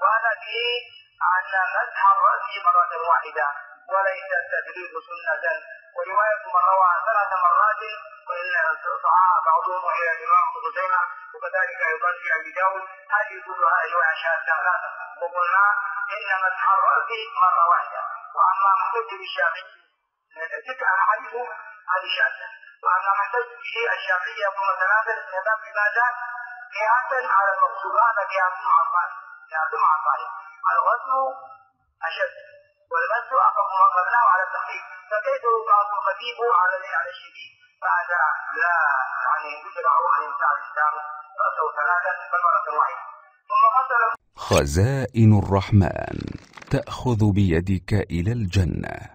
وهذا فيه أن مسح الرأس مرة واحدة وليس التدريب سنة. ورواية من روى 3 مرات وإن صحاح بعضهم إلى الإمام ابن خزيمة وكذلك أيضا في أبي داود، هذه كلها رواية شاذة لا تصح. وقلنا إن مسح الرأس مرة واحدة. وأما محتج بالشافعي 6 أحاديث هذه شاذة. وأما محتج به الشافعي يقول 3 استخدام بماذا؟ قياسا على المقصود. هذا قياس مع الظاهر. الغسل أشد والمس أخف مبناه على التخفيف، فكيف يقاس الخفيف على الشديد؟ فهذا لا يشرع عن الإنسان رأسه 3 بل مرة واحدة. ثم غسل. خزائن الرحمن تأخذ بيدك إلى الجنة.